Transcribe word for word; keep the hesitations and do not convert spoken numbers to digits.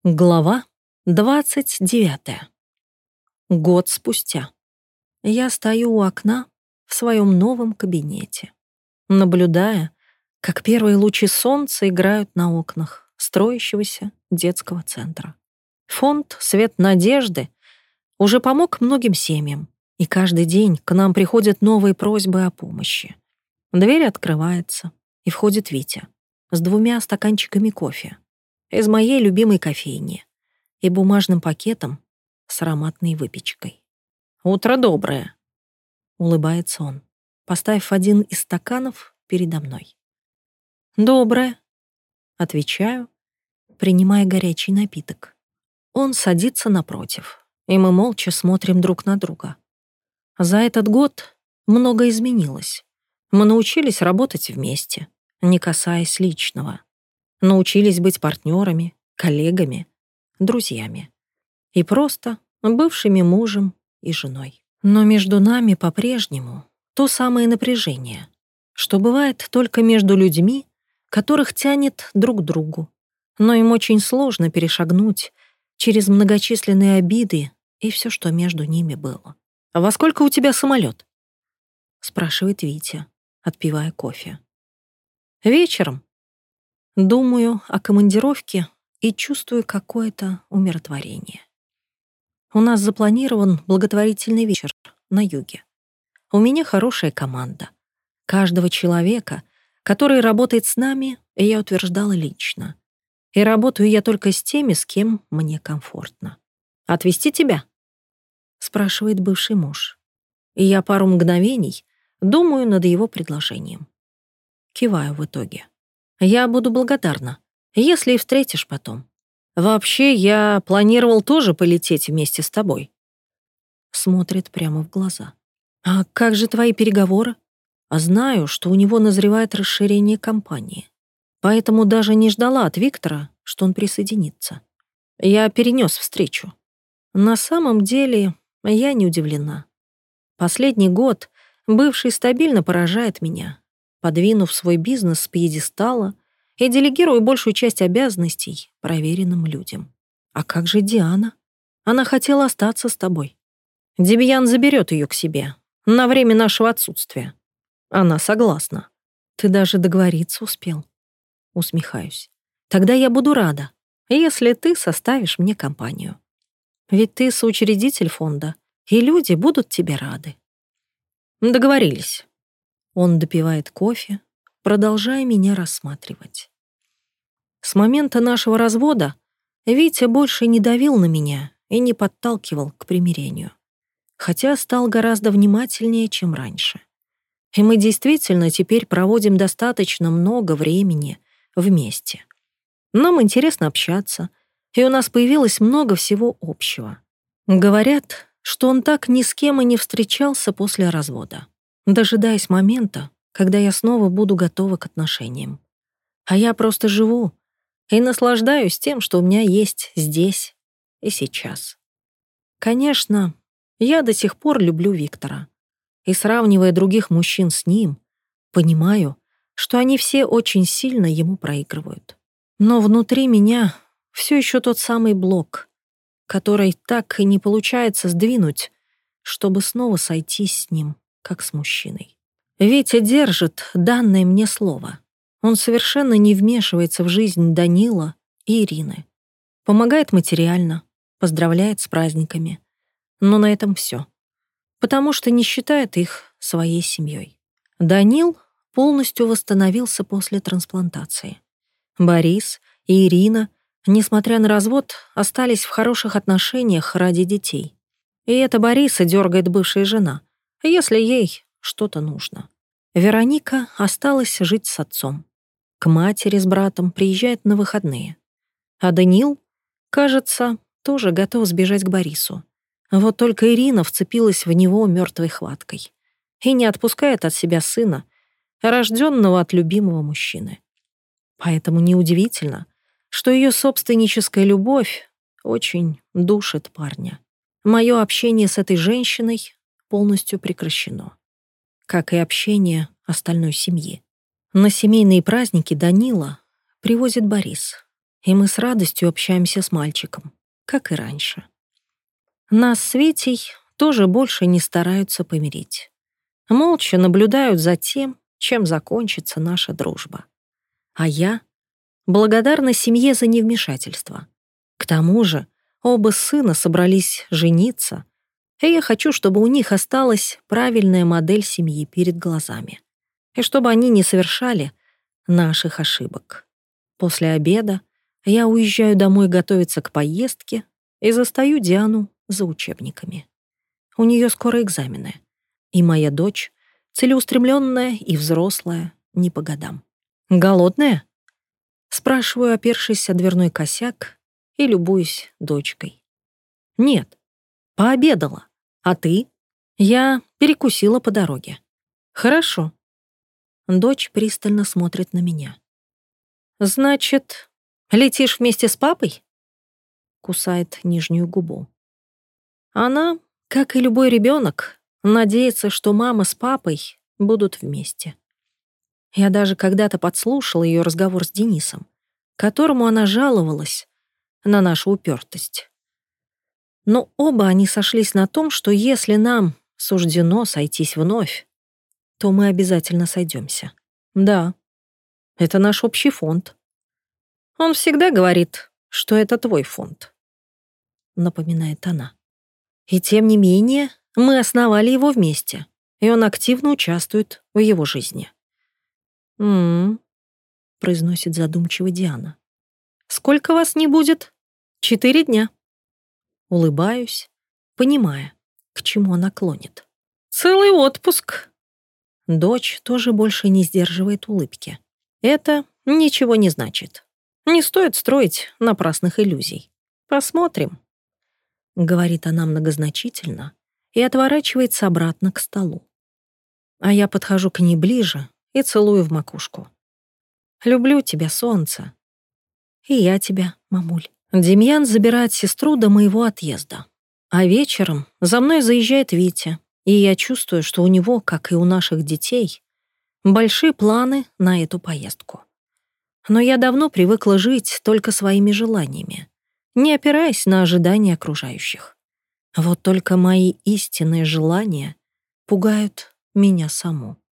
Глава двадцать девятая. Год спустя. Я стою у окна в своем новом кабинете, наблюдая, как первые лучи солнца играют на окнах строящегося детского центра. Фонд «Свет надежды» уже помог многим семьям, и каждый день к нам приходят новые просьбы о помощи. Дверь открывается, и входит Витя с двумя стаканчиками кофе из моей любимой кофейни и бумажным пакетом с ароматной выпечкой. «Утро доброе», — улыбается он, поставив один из стаканов передо мной. «Доброе», — отвечаю, принимая горячий напиток. Он садится напротив, и мы молча смотрим друг на друга. За этот год многое изменилось. Мы научились работать вместе, не касаясь личного. Научились быть партнерами, коллегами, друзьями. И просто бывшими мужем и женой. Но между нами по-прежнему то самое напряжение, что бывает только между людьми, которых тянет друг к другу. Но им очень сложно перешагнуть через многочисленные обиды и все, что между ними было. «А во сколько у тебя самолет?» — спрашивает Витя, отпивая кофе. «Вечером. Думаю о командировке и чувствую какое-то умиротворение. У нас запланирован благотворительный вечер на юге. У меня хорошая команда. Каждого человека, который работает с нами, я утверждала лично. И работаю я только с теми, с кем мне комфортно. «Отвезти тебя?» — спрашивает бывший муж. И я пару мгновений думаю над его предложением. Киваю в итоге. «Я буду благодарна, если и встретишь потом. Вообще, я планировал тоже полететь вместе с тобой». Смотрит прямо в глаза. «А как же твои переговоры?» А знаю, что у него назревает расширение компании. Поэтому даже не ждала от Виктора, что он присоединится. Я перенес встречу. На самом деле, я не удивлена. Последний год бывший стабильно поражает меня, подвинув свой бизнес с пьедестала и делегируя большую часть обязанностей проверенным людям. А как же Диана? Она хотела остаться с тобой. Демьян заберет ее к себе на время нашего отсутствия. Она согласна. Ты даже договориться успел. Усмехаюсь. Тогда я буду рада, если ты составишь мне компанию. Ведь ты соучредитель фонда, и люди будут тебе рады. Договорились. Он допивает кофе, продолжая меня рассматривать. С момента нашего развода Витя больше не давил на меня и не подталкивал к примирению, хотя стал гораздо внимательнее, чем раньше. И мы действительно теперь проводим достаточно много времени вместе. Нам интересно общаться, и у нас появилось много всего общего. Говорят, что он так ни с кем и не встречался после развода, дожидаясь момента, когда я снова буду готова к отношениям. А я просто живу и наслаждаюсь тем, что у меня есть здесь и сейчас. Конечно, я до сих пор люблю Виктора. И, сравнивая других мужчин с ним, понимаю, что они все очень сильно ему проигрывают. Но внутри меня все еще тот самый блок, который так и не получается сдвинуть, чтобы снова сойтись с ним, как с мужчиной. Витя держит данное мне слово. Он совершенно не вмешивается в жизнь Данила и Ирины. Помогает материально, поздравляет с праздниками. Но на этом все. Потому что не считает их своей семьей. Данил полностью восстановился после трансплантации. Борис и Ирина, несмотря на развод, остались в хороших отношениях ради детей. И это Бориса дергает бывшая жена, если ей что-то нужно. Вероника осталась жить с отцом. К матери с братом приезжает на выходные. А Данил, кажется, тоже готов сбежать к Борису. Вот только Ирина вцепилась в него мертвой хваткой и не отпускает от себя сына, рожденного от любимого мужчины. Поэтому неудивительно, что ее собственническая любовь очень душит парня. Мое общение с этой женщиной полностью прекращено, как и общение остальной семьи. На семейные праздники Данила привозит Борис, и мы с радостью общаемся с мальчиком, как и раньше. Нас с Витей тоже больше не стараются помирить. Молча наблюдают за тем, чем закончится наша дружба. А я благодарна семье за невмешательство. К тому же оба сына собрались жениться, и я хочу, чтобы у них осталась правильная модель семьи перед глазами, и чтобы они не совершали наших ошибок. После обеда я уезжаю домой готовиться к поездке и застаю Диану за учебниками. У нее скоро экзамены, и моя дочь целеустремленная и взрослая, не по годам. «Голодная?» Спрашиваю, опершись о дверной косяк, и любуюсь дочкой. «Нет, пообедала. А ты?» «Я перекусила по дороге». «Хорошо». Дочь пристально смотрит на меня. «Значит, летишь вместе с папой?» Кусает нижнюю губу. Она, как и любой ребенок, надеется, что мама с папой будут вместе. Я даже когда-то подслушала ее разговор с Денисом, которому она жаловалась на нашу упертость. Но оба они сошлись на том, что если нам суждено сойтись вновь, то мы обязательно сойдемся. Да, это наш общий фонд. Он всегда говорит, что это твой фонд, напоминает она. И тем не менее, мы основали его вместе, и он активно участвует в его жизни. «М-м-м», произносит задумчиво Диана. «Сколько вас не будет?» «Четыре дня». Улыбаюсь, понимая, к чему она клонит. «Целый отпуск». Дочь тоже больше не сдерживает улыбки. Это ничего не значит. Не стоит строить напрасных иллюзий. Посмотрим, говорит она многозначительно и отворачивается обратно к столу. А я подхожу к ней ближе и целую в макушку. «Люблю тебя, солнце». «И я тебя, мамуль». Демьян забирает сестру до моего отъезда. А вечером за мной заезжает Витя, и я чувствую, что у него, как и у наших детей, большие планы на эту поездку. Но я давно привыкла жить только своими желаниями, не опираясь на ожидания окружающих. Вот только мои истинные желания пугают меня саму.